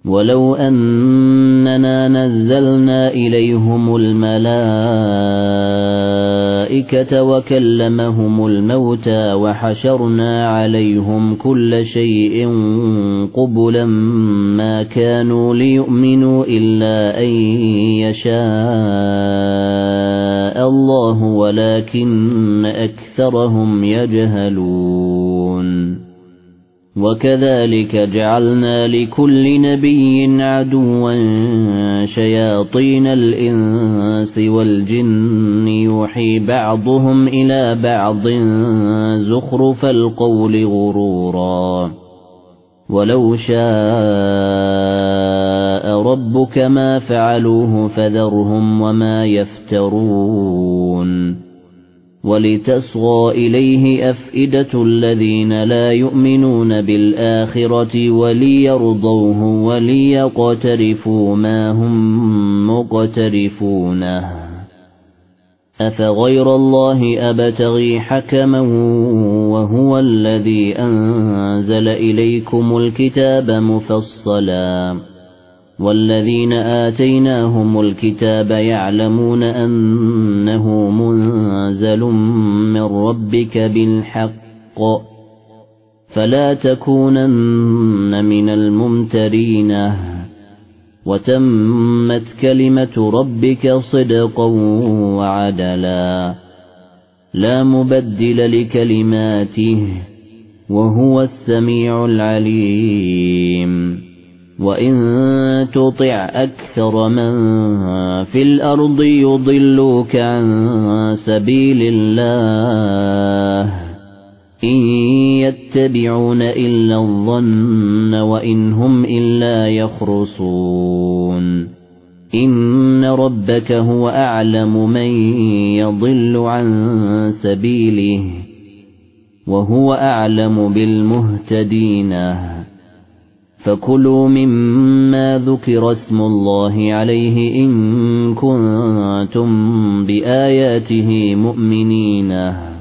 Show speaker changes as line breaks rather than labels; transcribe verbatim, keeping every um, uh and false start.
ولو أننا نزلنا إليهم الملائكة وكلمهم الموتى وحشرنا عليهم كل شيء قبلا ما كانوا ليؤمنوا إلا أن يشاء الله ولكن أكثرهم يجهلون وكذلك جعلنا لكل نبي عدوا شياطين الإنس والجن يوحي بعضهم إلى بعض زخرف القول غرورا ولو شاء ربك ما فعلوه فذرهم وما يفترون ولتصغى إليه أفئدة الذين لا يؤمنون بالآخرة وليرضوه وليقترفوا ما هم مقترفونه أفغير الله أبتغي حكما وهو الذي أنزل إليكم الكتاب مفصلا والذين آتيناهم الكتاب يعلمون أنه منزل من ربك بالحق فلا تكونن من الممترين وتمت كلمة ربك صدقا وعدلا لا مبدل لكلماته وهو السميع العليم وإن تطع أكثر من في الأرض يضلوك عن سبيل الله إن يتبعون إلا الظن وإن هم إلا يخرصون إن ربك هو أعلم من يضل عن سبيله وهو أعلم بالمهتدين فكلوا مما ذكر اسم الله عليه إن كنتم بآياته مؤمنين